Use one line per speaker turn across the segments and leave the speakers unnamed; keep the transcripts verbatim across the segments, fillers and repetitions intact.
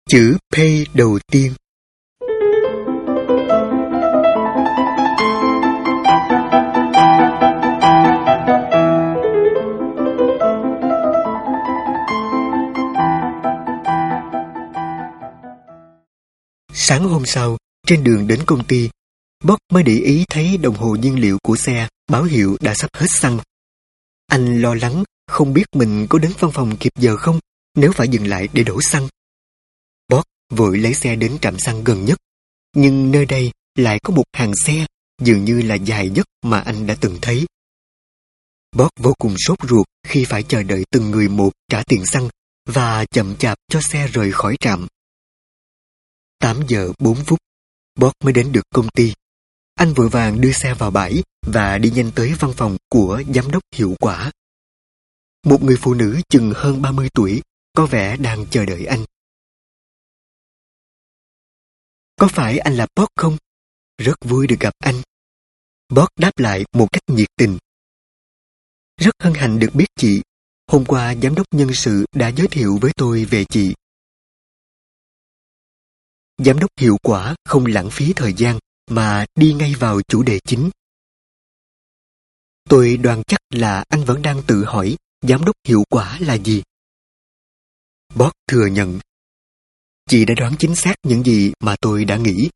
Chữ P đầu tiên. Sáng hôm sau, trên đường đến công ty, Bob mới để ý thấy đồng hồ nhiên liệu của xe báo hiệu đã sắp hết xăng. Anh lo lắng không biết mình có đến văn phòng kịp giờ không nếu phải dừng lại để đổ xăng. Bob vội lấy xe đến trạm xăng gần nhất, nhưng nơi đây lại có một hàng xe dường như là dài nhất mà anh đã từng thấy. Bob vô cùng sốt ruột khi phải chờ đợi từng người một trả tiền xăng và chậm chạp cho xe rời khỏi trạm. tám giờ bốn phút, Bob mới đến được công ty. Anh vội vàng đưa xe vào bãi và đi nhanh tới văn phòng của giám đốc hiệu quả. Một người phụ nữ chừng hơn ba mươi tuổi có vẻ đang chờ đợi anh. Có phải anh là Bob không? Rất vui được gặp anh. Bob đáp lại một cách nhiệt tình. Rất hân hạnh được biết chị. Hôm qua giám đốc nhân sự đã giới thiệu với tôi về chị. Giám đốc hiệu quả không lãng phí thời gian mà đi ngay vào chủ đề chính. Tôi đoán chắc là anh vẫn đang tự hỏi giám đốc hiệu quả là gì. Bob thừa nhận. Chị đã đoán chính xác những gì mà tôi đã nghĩ.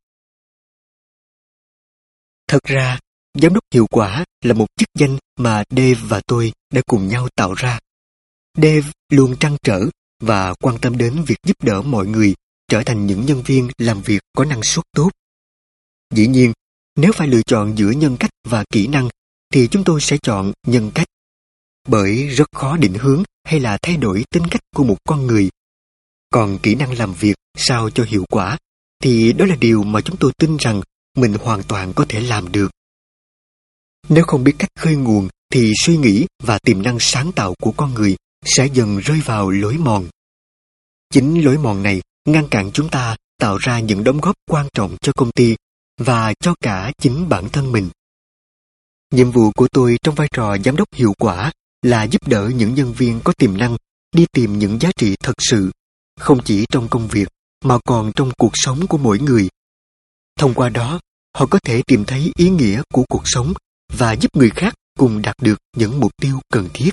Thật ra, giám đốc hiệu quả là một chức danh mà Dave và tôi đã cùng nhau tạo ra. Dave luôn trăn trở và quan tâm đến việc giúp đỡ mọi người trở thành những nhân viên làm việc có năng suất tốt. Dĩ nhiên, nếu phải lựa chọn giữa nhân cách và kỹ năng, thì chúng tôi sẽ chọn nhân cách. Bởi rất khó định hướng hay là thay đổi tính cách của một con người. Còn kỹ năng làm việc sao cho hiệu quả, thì đó là điều mà chúng tôi tin rằng mình hoàn toàn có thể làm được. Nếu không biết cách khơi nguồn, thì suy nghĩ và tiềm năng sáng tạo của con người sẽ dần rơi vào lối mòn. Chính lối mòn này ngăn cản chúng ta tạo ra những đóng góp quan trọng cho công ty và cho cả chính bản thân mình. Nhiệm vụ của tôi trong vai trò giám đốc hiệu quả là giúp đỡ những nhân viên có tiềm năng đi tìm những giá trị thật sự, không chỉ trong công việc mà còn trong cuộc sống của mỗi người. Thông qua đó, họ có thể tìm thấy ý nghĩa của cuộc sống và giúp người khác cùng đạt được những mục tiêu cần thiết.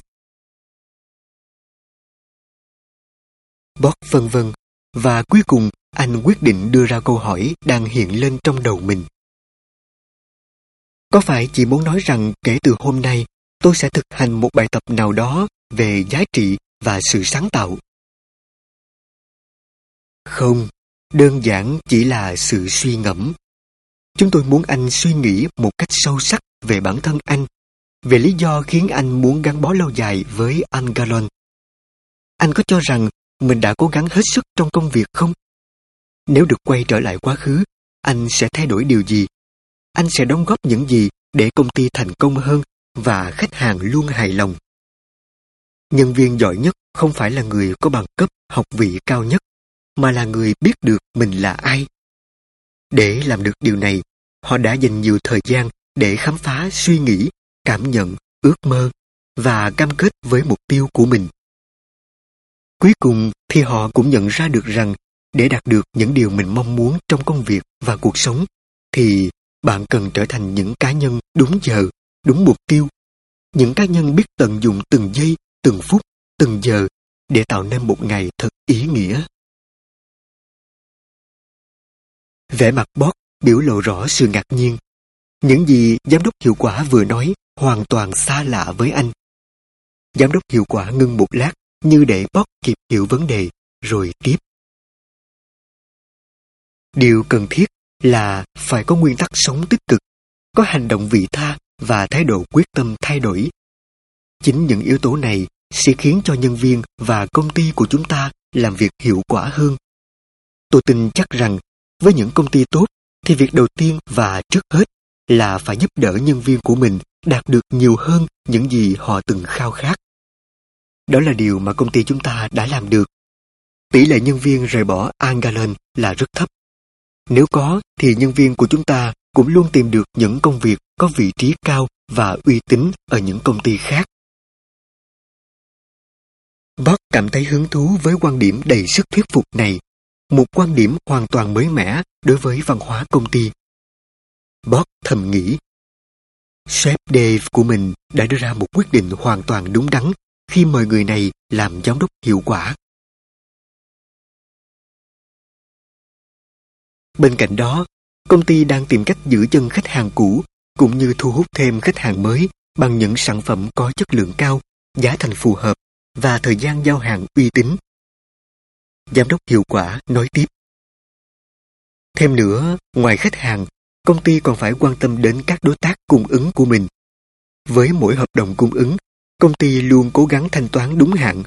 Bob vân vân, và cuối cùng anh quyết định đưa ra câu hỏi đang hiện lên trong đầu mình. Có phải chị muốn nói rằng kể từ hôm nay tôi sẽ thực hành một bài tập nào đó về giá trị và sự sáng tạo? Không, đơn giản chỉ là sự suy ngẫm. Chúng tôi muốn anh suy nghĩ một cách sâu sắc về bản thân anh, về lý do khiến anh muốn gắn bó lâu dài với Anh Gallon. Anh có cho rằng mình đã cố gắng hết sức trong công việc không? Nếu được quay trở lại quá khứ, anh sẽ thay đổi điều gì? Anh sẽ đóng góp những gì để công ty thành công hơn và khách hàng luôn hài lòng? Nhân viên giỏi nhất không phải là người có bằng cấp học vị cao nhất, mà là người biết được mình là ai. Để làm được điều này, họ đã dành nhiều thời gian để khám phá suy nghĩ, cảm nhận, ước mơ và cam kết với mục tiêu của mình. Cuối cùng thì họ cũng nhận ra được rằng để đạt được những điều mình mong muốn trong công việc và cuộc sống, thì bạn cần trở thành những cá nhân đúng giờ, đúng mục tiêu. Những cá nhân biết tận dụng từng giây, từng phút, từng giờ để tạo nên một ngày thật ý nghĩa. Vẻ mặt Bob biểu lộ rõ sự ngạc nhiên. Những gì giám đốc hiệu quả vừa nói hoàn toàn xa lạ với anh. Giám đốc hiệu quả ngưng một lát như để Bob kịp hiểu vấn đề, rồi tiếp. Điều cần thiết là phải có nguyên tắc sống tích cực, có hành động vị tha và thái độ quyết tâm thay đổi. Chính những yếu tố này sẽ khiến cho nhân viên và công ty của chúng ta làm việc hiệu quả hơn. Tôi tin chắc rằng với những công ty tốt thì việc đầu tiên và trước hết là phải giúp đỡ nhân viên của mình đạt được nhiều hơn những gì họ từng khao khát. Đó là điều mà công ty chúng ta đã làm được. Tỷ lệ nhân viên rời bỏ Anh Gallon là rất thấp. Nếu có thì nhân viên của chúng ta cũng luôn tìm được những công việc có vị trí cao và uy tín ở những công ty khác. Bob cảm thấy hứng thú với quan điểm đầy sức thuyết phục này, một quan điểm hoàn toàn mới mẻ đối với văn hóa công ty. Bob thầm nghĩ, sếp Dave của mình đã đưa ra một quyết định hoàn toàn đúng đắn khi mời người này làm giám đốc hiệu quả. Bên cạnh đó, công ty đang tìm cách giữ chân khách hàng cũ cũng như thu hút thêm khách hàng mới bằng những sản phẩm có chất lượng cao, giá thành phù hợp và thời gian giao hàng uy tín. Giám đốc hiệu quả nói tiếp. Thêm nữa, ngoài khách hàng, công ty còn phải quan tâm đến các đối tác cung ứng của mình. Với mỗi hợp đồng cung ứng, công ty luôn cố gắng thanh toán đúng hạn.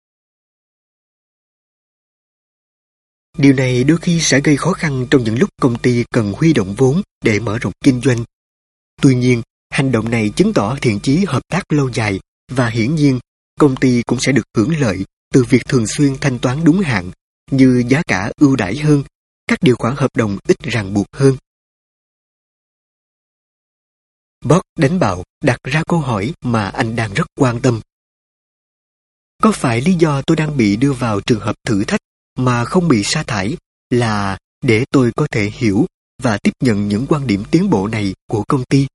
Điều này đôi khi sẽ gây khó khăn trong những lúc công ty cần huy động vốn để mở rộng kinh doanh. Tuy nhiên, hành động này chứng tỏ thiện chí hợp tác lâu dài và hiển nhiên, công ty cũng sẽ được hưởng lợi từ việc thường xuyên thanh toán đúng hạn, như giá cả ưu đãi hơn, các điều khoản hợp đồng ít ràng buộc hơn. Bob đánh bạo đặt ra câu hỏi mà anh đang rất quan tâm. Có phải lý do tôi đang bị đưa vào trường hợp thử thách mà không bị sa thải là để tôi có thể hiểu và tiếp nhận những quan điểm tiến bộ này của công ty?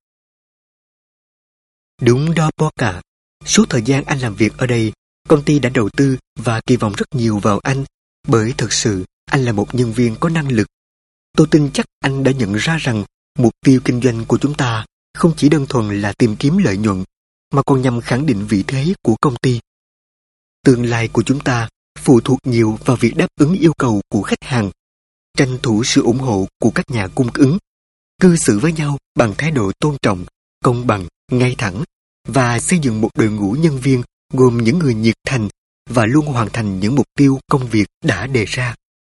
Đúng đó, Bob à. Suốt thời gian anh làm việc ở đây, công ty đã đầu tư và kỳ vọng rất nhiều vào anh, bởi thực sự anh là một nhân viên có năng lực. Tôi tin chắc anh đã nhận ra rằng mục tiêu kinh doanh của chúng ta không chỉ đơn thuần là tìm kiếm lợi nhuận, mà còn nhằm khẳng định vị thế của công ty. Tương lai của chúng ta phụ thuộc nhiều vào việc đáp ứng yêu cầu của khách hàng, tranh thủ sự ủng hộ của các nhà cung ứng, cư xử với nhau bằng thái độ tôn trọng, công bằng, ngay thẳng, và xây dựng một đội ngũ nhân viên gồm những người nhiệt thành và luôn hoàn thành những mục tiêu công việc đã đề ra.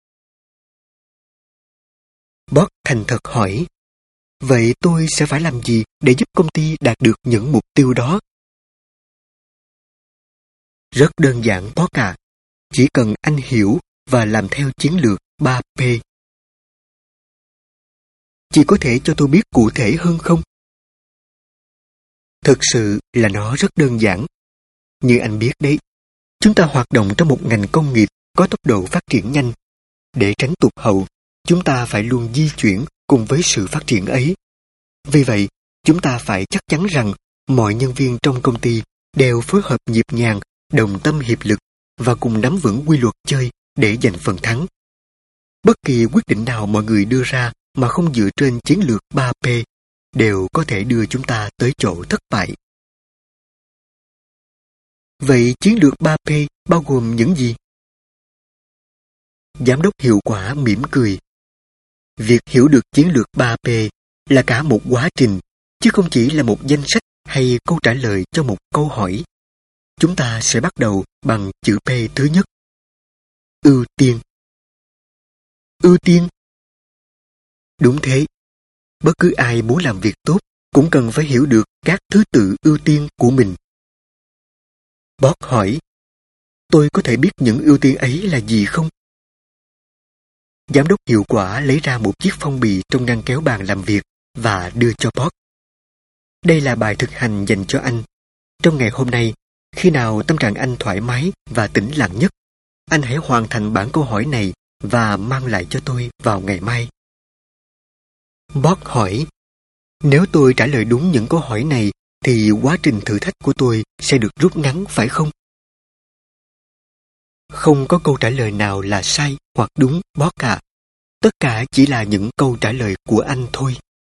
Bob thành thật hỏi, vậy tôi sẽ phải làm gì để giúp công ty đạt được những mục tiêu đó? Rất đơn giản, Bob à. Chỉ cần anh hiểu và làm theo chiến lược ba P. Chị có thể cho tôi biết cụ thể hơn không? Thực sự là nó rất đơn giản. Như anh biết đấy, chúng ta hoạt động trong một ngành công nghiệp có tốc độ phát triển nhanh. Để tránh tụt hậu, chúng ta phải luôn di chuyển cùng với sự phát triển ấy. Vì vậy, chúng ta phải chắc chắn rằng mọi nhân viên trong công ty đều phối hợp nhịp nhàng, đồng tâm hiệp lực và cùng nắm vững quy luật chơi để giành phần thắng. Bất kỳ quyết định nào mọi người đưa ra mà không dựa trên chiến lược ba P đều có thể đưa chúng ta tới chỗ thất bại. Vậy chiến lược ba P bao gồm những gì? Giám đốc hiệu quả mỉm cười. Việc hiểu được chiến lược ba P là cả một quá trình, chứ không chỉ là một danh sách hay câu trả lời cho một câu hỏi. Chúng ta sẽ bắt đầu bằng chữ P thứ nhất. Ưu tiên. Ưu tiên? Đúng thế. Bất cứ ai muốn làm việc tốt cũng cần phải hiểu được các thứ tự ưu tiên của mình. Bob hỏi, tôi có thể biết những ưu tiên ấy là gì không? Giám đốc hiệu quả lấy ra một chiếc phong bì trong ngăn kéo bàn làm việc và đưa cho Bob. Đây là bài thực hành dành cho anh. Trong ngày hôm nay, khi nào tâm trạng anh thoải mái và tĩnh lặng nhất, anh hãy hoàn thành bản câu hỏi này và mang lại cho tôi vào ngày mai. Bob hỏi, nếu tôi trả lời đúng những câu hỏi này, thì quá trình thử thách của tôi sẽ được rút ngắn phải không? Không có câu trả lời nào là sai hoặc đúng, Bob ạ. Tất cả chỉ là những câu trả lời của anh thôi.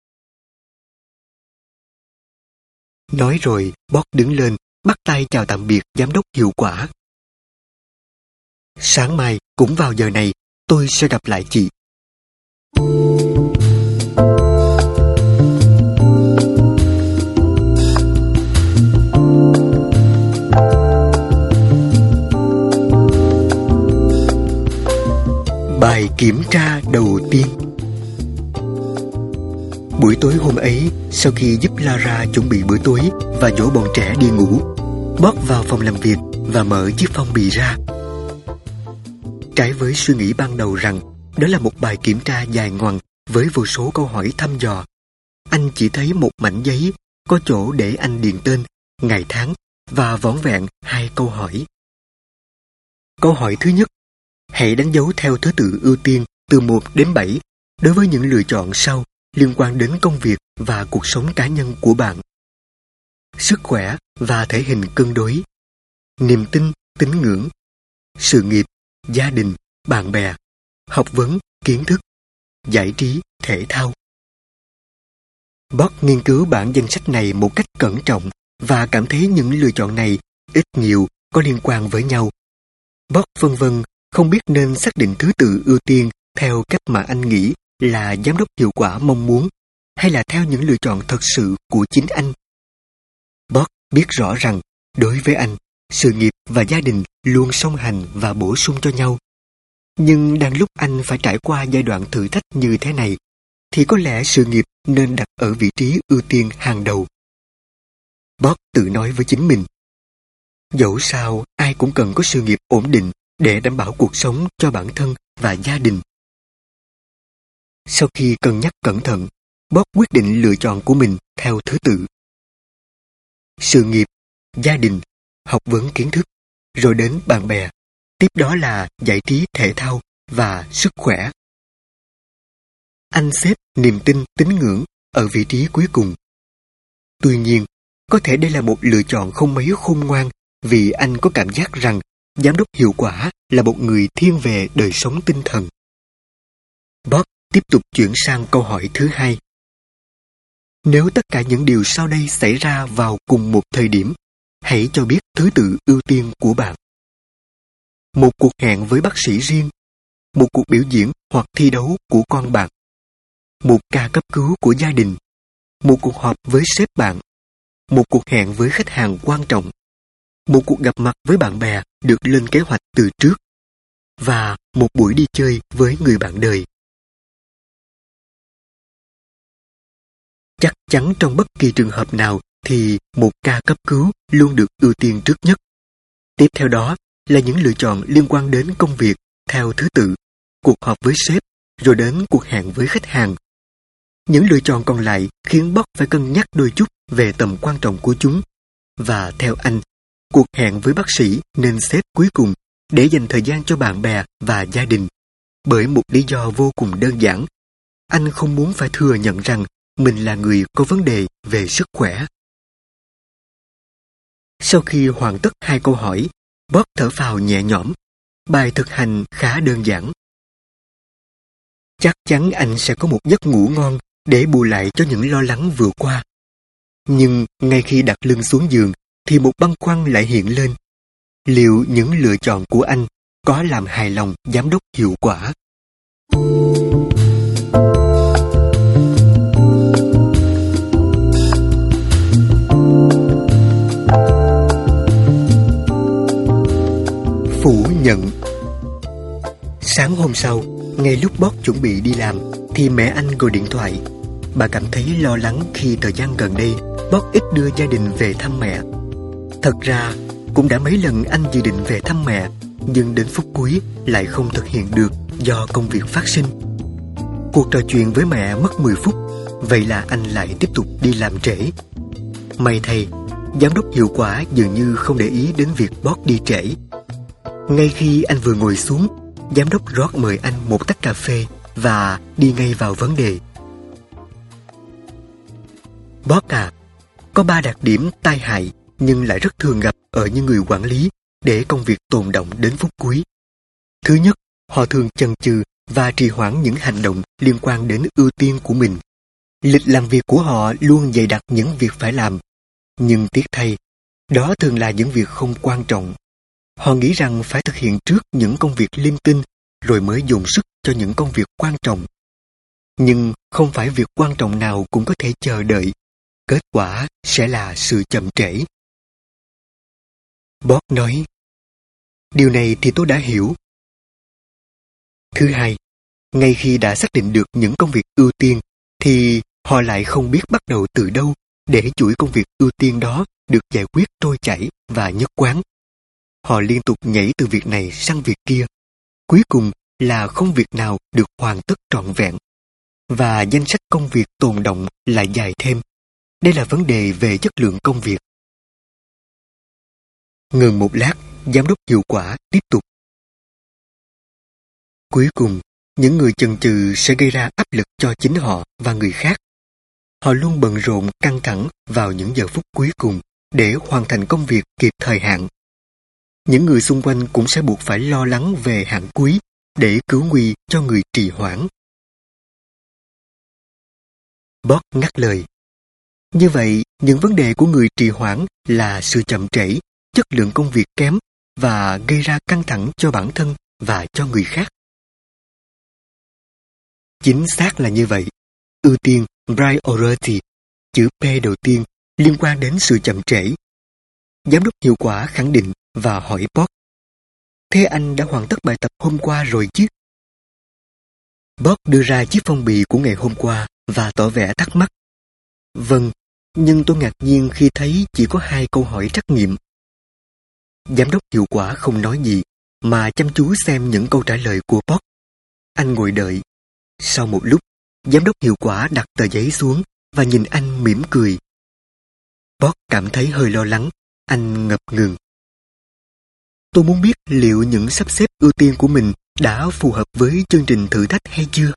Nói rồi, Bob đứng lên, bắt tay chào tạm biệt giám đốc hiệu quả. Sáng mai, cũng vào giờ này, tôi sẽ gặp lại chị. Bài kiểm tra đầu tiên. Buổi tối hôm ấy, sau khi giúp Lara chuẩn bị bữa tối và dỗ bọn trẻ đi ngủ, Bob vào phòng làm việc và mở chiếc phong bì ra. Trái với suy nghĩ ban đầu rằng đó là một bài kiểm tra dài ngoằng với vô số câu hỏi thăm dò, anh chỉ thấy một mảnh giấy có chỗ để anh điền tên, ngày tháng và vỏn vẹn hai câu hỏi. Câu hỏi thứ nhất: hãy đánh dấu theo thứ tự ưu tiên từ một đến bảy đối với những lựa chọn sau liên quan đến công việc và cuộc sống cá nhân của bạn. Sức khỏe và thể hình cân đối, niềm tin, tín ngưỡng, sự nghiệp, gia đình, bạn bè, học vấn, kiến thức, giải trí, thể thao. Bob nghiên cứu bản danh sách này một cách cẩn trọng và cảm thấy những lựa chọn này ít nhiều có liên quan với nhau. Bob vân vân không biết nên xác định thứ tự ưu tiên theo cách mà anh nghĩ là giám đốc hiệu quả mong muốn, hay là theo những lựa chọn thật sự của chính anh. Bob biết rõ rằng đối với anh, sự nghiệp và gia đình luôn song hành và bổ sung cho nhau. Nhưng đang lúc anh phải trải qua giai đoạn thử thách như thế này, thì có lẽ sự nghiệp nên đặt ở vị trí ưu tiên hàng đầu. Bob tự nói với chính mình, dẫu sao ai cũng cần có sự nghiệp ổn định để đảm bảo cuộc sống cho bản thân và gia đình. Sau khi cân nhắc cẩn thận, Bob quyết định lựa chọn của mình theo thứ tự: sự nghiệp, gia đình, học vấn kiến thức, rồi đến bạn bè, tiếp đó là giải trí thể thao và sức khỏe. Anh xếp niềm tin tín ngưỡng ở vị trí cuối cùng. Tuy nhiên, có thể đây là một lựa chọn không mấy khôn ngoan vì anh có cảm giác rằng giám đốc hiệu quả là một người thiên về đời sống tinh thần. Bob tiếp tục chuyển sang câu hỏi thứ hai. Nếu tất cả những điều sau đây xảy ra vào cùng một thời điểm, hãy cho biết thứ tự ưu tiên của bạn. Một cuộc hẹn với bác sĩ riêng, một cuộc biểu diễn hoặc thi đấu của con bạn, một ca cấp cứu của gia đình, một cuộc họp với sếp bạn, một cuộc hẹn với khách hàng quan trọng, một cuộc gặp mặt với bạn bè được lên kế hoạch từ trước, và một buổi đi chơi với người bạn đời. Chắc chắn trong bất kỳ trường hợp nào thì một ca cấp cứu luôn được ưu tiên trước nhất. Tiếp theo đó là những lựa chọn liên quan đến công việc theo thứ tự, cuộc họp với sếp, rồi đến cuộc hẹn với khách hàng. Những lựa chọn còn lại khiến Bob phải cân nhắc đôi chút về tầm quan trọng của chúng. Và theo anh, cuộc hẹn với bác sĩ nên xếp cuối cùng để dành thời gian cho bạn bè và gia đình. Bởi một lý do vô cùng đơn giản, anh không muốn phải thừa nhận rằng mình là người có vấn đề về sức khỏe. Sau khi hoàn tất hai câu hỏi, Bob thở phào nhẹ nhõm. Bài thực hành khá đơn giản. Chắc chắn anh sẽ có một giấc ngủ ngon để bù lại cho những lo lắng vừa qua. Nhưng ngay khi đặt lưng xuống giường thì một băn khoăn lại hiện lên. Liệu những lựa chọn của anh có làm hài lòng giám đốc hiệu quả? Phủ nhận. Sáng hôm sau, ngay lúc Bob chuẩn bị đi làm, thì mẹ anh gọi điện thoại. Bà cảm thấy lo lắng khi thời gian gần đây Bob ít đưa gia đình về thăm mẹ. Thật ra, cũng đã mấy lần anh dự định về thăm mẹ, nhưng đến phút cuối lại không thực hiện được do công việc phát sinh. Cuộc trò chuyện với mẹ mất mười phút, vậy là anh lại tiếp tục đi làm trễ. May thay, giám đốc hiệu quả dường như không để ý đến việc Bob đi trễ. Ngay khi anh vừa ngồi xuống, giám đốc rót mời anh một tách cà phê và đi ngay vào vấn đề. Bob à, có ba đặc điểm tai hại nhưng lại rất thường gặp ở những người quản lý để công việc tồn đọng đến phút cuối. Thứ nhất, họ thường chần chừ và trì hoãn những hành động liên quan đến ưu tiên của mình. Lịch làm việc của họ luôn dày đặc những việc phải làm, nhưng tiếc thay, đó thường là những việc không quan trọng. Họ nghĩ rằng phải thực hiện trước những công việc linh tinh rồi mới dồn sức cho những công việc quan trọng. Nhưng không phải việc quan trọng nào cũng có thể chờ đợi. Kết quả sẽ là sự chậm trễ. Bob nói, điều này thì tôi đã hiểu. Thứ hai, ngay khi đã xác định được những công việc ưu tiên, thì họ lại không biết bắt đầu từ đâu để chuỗi công việc ưu tiên đó được giải quyết trôi chảy và nhất quán. Họ liên tục nhảy từ việc này sang việc kia. Cuối cùng là không việc nào được hoàn tất trọn vẹn. Và danh sách công việc tồn đọng lại dài thêm. Đây là vấn đề về chất lượng công việc. Ngừng một lát, giám đốc hiệu quả tiếp tục. cuối cùng, những người chần chừ sẽ gây ra áp lực cho chính họ và người khác. Họ luôn bận rộn căng thẳng vào những giờ phút cuối cùng để hoàn thành công việc kịp thời hạn. Những người xung quanh cũng sẽ buộc phải lo lắng về hạn cuối để cứu nguy cho người trì hoãn. Bob ngắt lời. Như vậy, những vấn đề của người trì hoãn là sự chậm trễ, chất lượng công việc kém và gây ra căng thẳng cho bản thân và cho người khác. Chính xác là như vậy. Ưu tiên priority, chữ P đầu tiên, liên quan đến sự chậm trễ. Giám đốc hiệu quả khẳng định và hỏi Bob. Thế anh đã hoàn tất bài tập hôm qua rồi chứ? Bob đưa ra chiếc phong bì của ngày hôm qua và tỏ vẻ thắc mắc. Vâng, nhưng tôi ngạc nhiên khi thấy chỉ có hai câu hỏi trắc nghiệm. Giám đốc hiệu quả không nói gì, mà chăm chú xem những câu trả lời của Bob. Anh ngồi đợi. Sau một lúc, giám đốc hiệu quả đặt tờ giấy xuống và nhìn anh mỉm cười. Bob cảm thấy hơi lo lắng, anh ngập ngừng. Tôi muốn biết liệu những sắp xếp ưu tiên của mình đã phù hợp với chương trình thử thách hay chưa?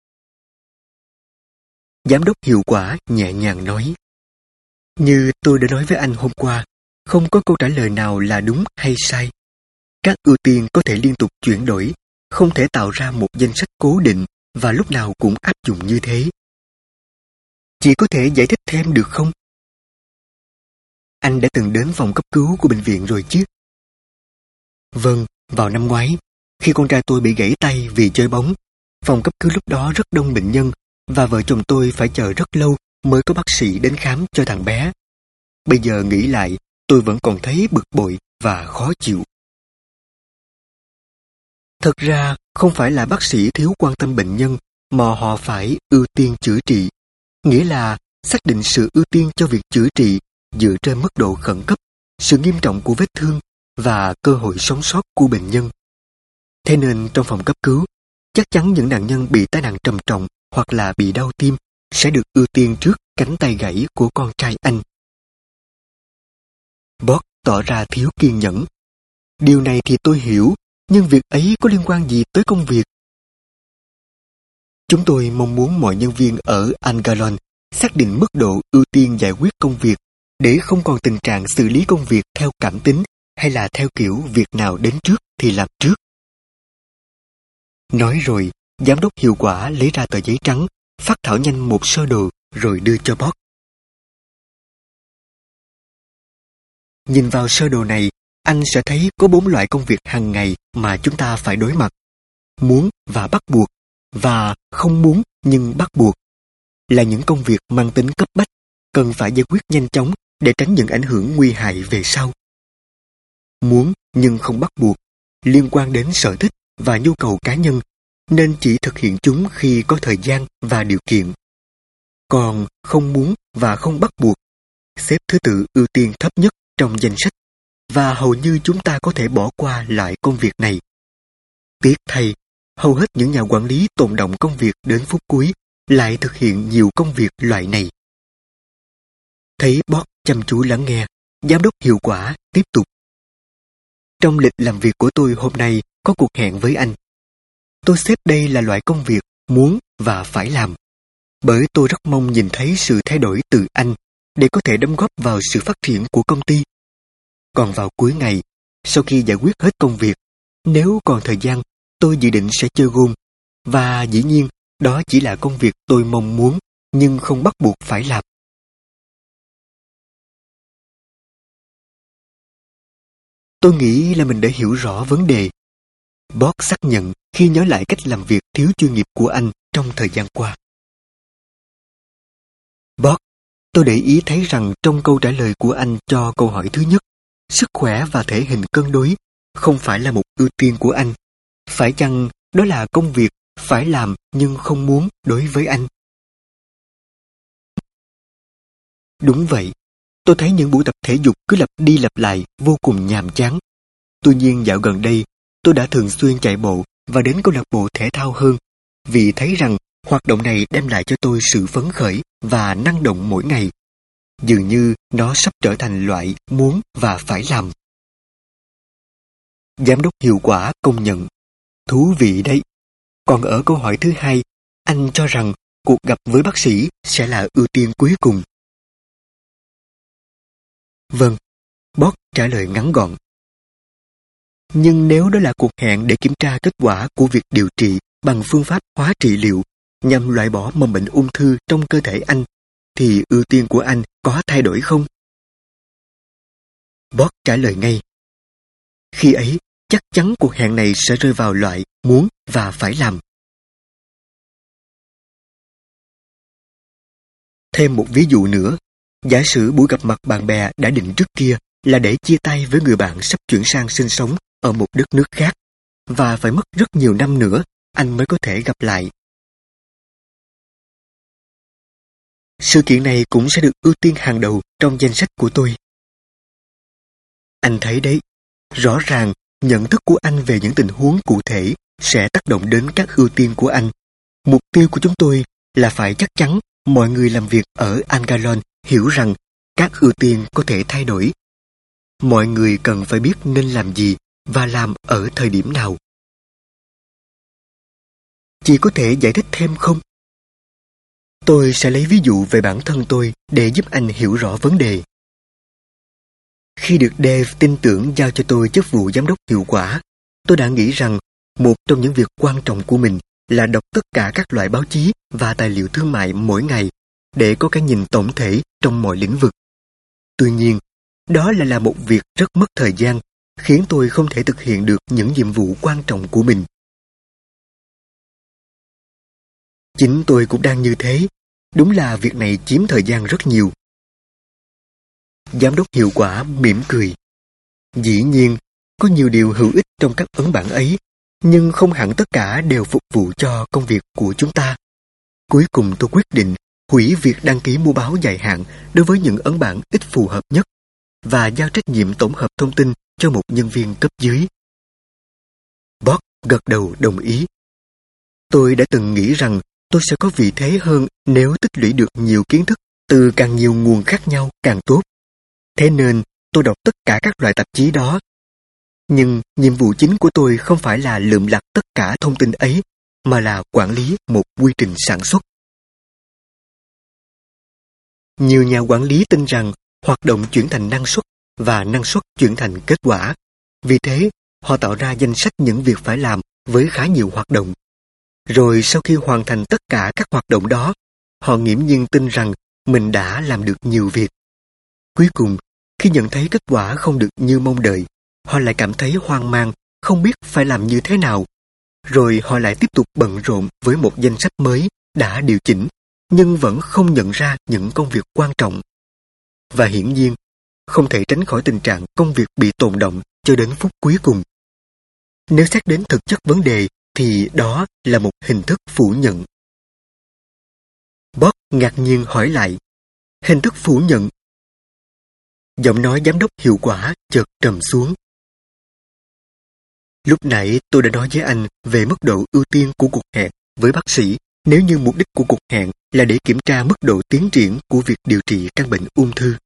Giám đốc hiệu quả nhẹ nhàng nói. Như tôi đã nói với anh hôm qua, không có câu trả lời nào là đúng hay sai. Các ưu tiên có thể liên tục chuyển đổi, không thể tạo ra một danh sách cố định và lúc nào cũng áp dụng như thế. Chị có thể giải thích thêm được không? Anh đã từng đến phòng cấp cứu của bệnh viện rồi chứ? Vâng, vào năm ngoái, khi con trai tôi bị gãy tay vì chơi bóng, phòng cấp cứu lúc đó rất đông bệnh nhân và vợ chồng tôi phải chờ rất lâu mới có bác sĩ đến khám cho thằng bé. Bây giờ nghĩ lại, tôi vẫn còn thấy bực bội và khó chịu. Thật ra, không phải là bác sĩ thiếu quan tâm bệnh nhân, mà họ phải ưu tiên chữa trị. Nghĩa là xác định sự ưu tiên cho việc chữa trị dựa trên mức độ khẩn cấp, sự nghiêm trọng của vết thương và cơ hội sống sót của bệnh nhân. Thế nên trong phòng cấp cứu, chắc chắn những nạn nhân bị tai nạn trầm trọng hoặc là bị đau tim sẽ được ưu tiên trước cánh tay gãy của con trai anh. Bob tỏ ra thiếu kiên nhẫn. Điều này thì tôi hiểu, nhưng việc ấy có liên quan gì tới công việc? Chúng tôi mong muốn mọi nhân viên ở Angalon xác định mức độ ưu tiên giải quyết công việc để không còn tình trạng xử lý công việc theo cảm tính hay là theo kiểu việc nào đến trước thì làm trước. Nói rồi, giám đốc hiệu quả lấy ra tờ giấy trắng, phác thảo nhanh một sơ đồ rồi đưa cho Bob. Nhìn vào sơ đồ này, anh sẽ thấy có bốn loại công việc hàng ngày mà chúng ta phải đối mặt. Muốn và bắt buộc, và không muốn nhưng bắt buộc. Là những công việc mang tính cấp bách, cần phải giải quyết nhanh chóng để tránh những ảnh hưởng nguy hại về sau. Muốn nhưng không bắt buộc, liên quan đến sở thích và nhu cầu cá nhân, nên chỉ thực hiện chúng khi có thời gian và điều kiện. Còn không muốn và không bắt buộc, xếp thứ tự ưu tiên thấp nhất trong danh sách, và hầu như chúng ta có thể bỏ qua lại công việc này. Tiếc thay, hầu hết những nhà quản lý tồn đọng công việc đến phút cuối lại thực hiện nhiều công việc loại này. Thấy Bob chăm chú lắng nghe, giám đốc hiệu quả tiếp tục. Trong lịch làm việc của tôi hôm nay có cuộc hẹn với anh. Tôi xếp đây là loại công việc muốn và phải làm, bởi tôi rất mong nhìn thấy sự thay đổi từ anh để có thể đóng góp vào sự phát triển của công ty. Còn vào cuối ngày, sau khi giải quyết hết công việc, nếu còn thời gian, tôi dự định sẽ chơi golf. Và dĩ nhiên, đó chỉ là công việc tôi mong muốn, nhưng không bắt buộc phải làm. Tôi nghĩ là mình đã hiểu rõ vấn đề. Bob xác nhận khi nhớ lại cách làm việc thiếu chuyên nghiệp của anh trong thời gian qua. Bob, tôi để ý thấy rằng trong câu trả lời của anh cho câu hỏi thứ nhất, sức khỏe và thể hình cân đối không phải là một ưu tiên của anh. Phải chăng đó là công việc phải làm nhưng không muốn đối với anh? Đúng vậy. Tôi thấy những buổi tập thể dục cứ lặp đi lặp lại vô cùng nhàm chán. Tuy nhiên dạo gần đây, tôi đã thường xuyên chạy bộ và đến câu lạc bộ thể thao hơn, vì thấy rằng hoạt động này đem lại cho tôi sự phấn khởi và năng động mỗi ngày. Dường như nó sắp trở thành loại muốn và phải làm. Giám đốc hiệu quả công nhận. Thú vị đấy. Còn ở câu hỏi thứ hai, anh cho rằng cuộc gặp với bác sĩ sẽ là ưu tiên cuối cùng. Vâng, Bob trả lời ngắn gọn. Nhưng nếu đó là cuộc hẹn để kiểm tra kết quả của việc điều trị bằng phương pháp hóa trị liệu nhằm loại bỏ mầm bệnh ung thư trong cơ thể anh, thì ưu tiên của anh có thay đổi không? Bob trả lời ngay. Khi ấy, chắc chắn cuộc hẹn này sẽ rơi vào loại muốn và phải làm. Thêm một ví dụ nữa, giả sử buổi gặp mặt bạn bè đã định trước kia là để chia tay với người bạn sắp chuyển sang sinh sống ở một đất nước khác, và phải mất rất nhiều năm nữa anh mới có thể gặp lại. Sự kiện này cũng sẽ được ưu tiên hàng đầu trong danh sách của tôi. Anh thấy đấy, rõ ràng nhận thức của anh về những tình huống cụ thể sẽ tác động đến các ưu tiên của anh. Mục tiêu của chúng tôi là phải chắc chắn mọi người làm việc ở Angalon hiểu rằng các ưu tiên có thể thay đổi. Mọi người cần phải biết nên làm gì và làm ở thời điểm nào. Chị có thể giải thích thêm không? Tôi sẽ lấy ví dụ về bản thân tôi để giúp anh hiểu rõ vấn đề. Khi được Dave tin tưởng giao cho tôi chức vụ giám đốc hiệu quả, tôi đã nghĩ rằng một trong những việc quan trọng của mình là đọc tất cả các loại báo chí và tài liệu thương mại mỗi ngày để có cái nhìn tổng thể trong mọi lĩnh vực. Tuy nhiên, đó lại là một việc rất mất thời gian, khiến tôi không thể thực hiện được những nhiệm vụ quan trọng của mình. Chính tôi cũng đang như thế. Đúng là việc này chiếm thời gian rất nhiều. Giám đốc hiệu quả mỉm cười. Dĩ nhiên, có nhiều điều hữu ích trong các ấn bản ấy, nhưng không hẳn tất cả đều phục vụ cho công việc của chúng ta. Cuối cùng tôi quyết định hủy việc đăng ký mua báo dài hạn đối với những ấn bản ít phù hợp nhất và giao trách nhiệm tổng hợp thông tin cho một nhân viên cấp dưới. Bob gật đầu đồng ý. Tôi đã từng nghĩ rằng tôi sẽ có vị thế hơn nếu tích lũy được nhiều kiến thức từ càng nhiều nguồn khác nhau càng tốt. Thế nên tôi đọc tất cả các loại tạp chí đó. Nhưng nhiệm vụ chính của tôi không phải là lượm lặt tất cả thông tin ấy, mà là quản lý một quy trình sản xuất. Nhiều nhà quản lý tin rằng hoạt động chuyển thành năng suất và năng suất chuyển thành kết quả. Vì thế, họ tạo ra danh sách những việc phải làm với khá nhiều hoạt động. Rồi sau khi hoàn thành tất cả các hoạt động đó, họ nghiễm nhiên tin rằng mình đã làm được nhiều việc. Cuối cùng, khi nhận thấy kết quả không được như mong đợi, họ lại cảm thấy hoang mang, không biết phải làm như thế nào. Rồi họ lại tiếp tục bận rộn với một danh sách mới đã điều chỉnh, nhưng vẫn không nhận ra những công việc quan trọng. Và hiển nhiên, không thể tránh khỏi tình trạng công việc bị tồn đọng cho đến phút cuối cùng. Nếu xét đến thực chất vấn đề, thì đó là một hình thức phủ nhận. Bob ngạc nhiên hỏi lại, hình thức phủ nhận? Giọng nói giám đốc hiệu quả chợt trầm xuống. Lúc nãy tôi đã nói với anh về mức độ ưu tiên của cuộc hẹn với bác sĩ nếu như mục đích của cuộc hẹn là để kiểm tra mức độ tiến triển của việc điều trị căn bệnh ung thư.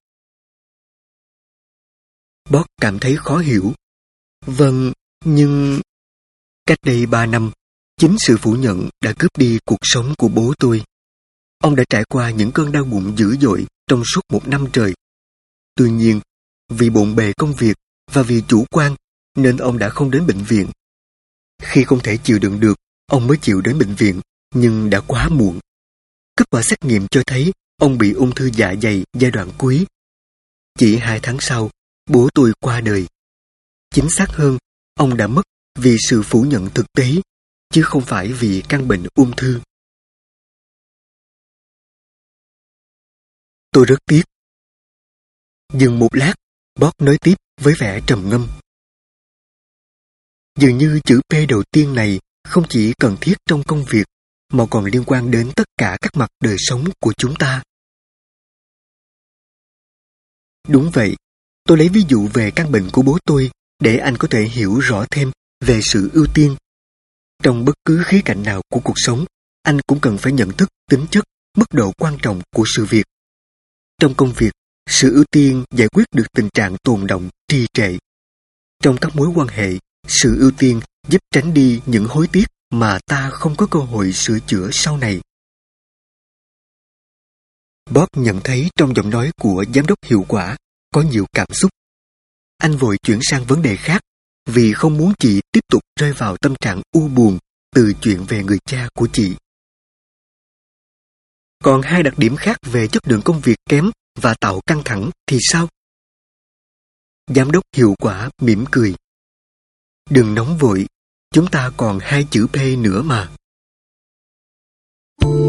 Bob cảm thấy khó hiểu. Vâng, nhưng... Cách đây ba năm, chính sự phủ nhận đã cướp đi cuộc sống của bố tôi. Ông đã trải qua những cơn đau bụng dữ dội trong suốt một năm trời. Tuy nhiên, vì bộn bề công việc và vì chủ quan nên ông đã không đến bệnh viện. Khi không thể chịu đựng được, ông mới chịu đến bệnh viện, nhưng đã quá muộn. Kết quả xét nghiệm cho thấy ông bị ung thư dạ dày giai đoạn cuối. Chỉ hai tháng sau, bố tôi qua đời. Chính xác hơn, ông đã mất vì sự phủ nhận thực tế, chứ không phải vì căn bệnh ung thư. Tôi rất tiếc. Dừng một lát, Bob nói tiếp với vẻ trầm ngâm. Dường như chữ P đầu tiên này không chỉ cần thiết trong công việc, mà còn liên quan đến tất cả các mặt đời sống của chúng ta. Đúng vậy, tôi lấy ví dụ về căn bệnh của bố tôi để anh có thể hiểu rõ thêm về sự ưu tiên. Trong bất cứ khía cạnh nào của cuộc sống, anh cũng cần phải nhận thức tính chất, mức độ quan trọng của sự việc. Trong công việc, sự ưu tiên giải quyết được tình trạng tồn đọng, trì trệ. Trong các mối quan hệ, sự ưu tiên giúp tránh đi những hối tiếc mà ta không có cơ hội sửa chữa sau này. Bob nhận thấy trong giọng nói của giám đốc hiệu quả có nhiều cảm xúc. Anh vội chuyển sang vấn đề khác vì không muốn chị tiếp tục rơi vào tâm trạng u buồn từ chuyện về người cha của chị. Còn hai đặc điểm khác về chất lượng công việc kém và tạo căng thẳng thì sao? Giám đốc hiệu quả mỉm cười. Đừng nóng vội, chúng ta còn hai chữ P nữa mà.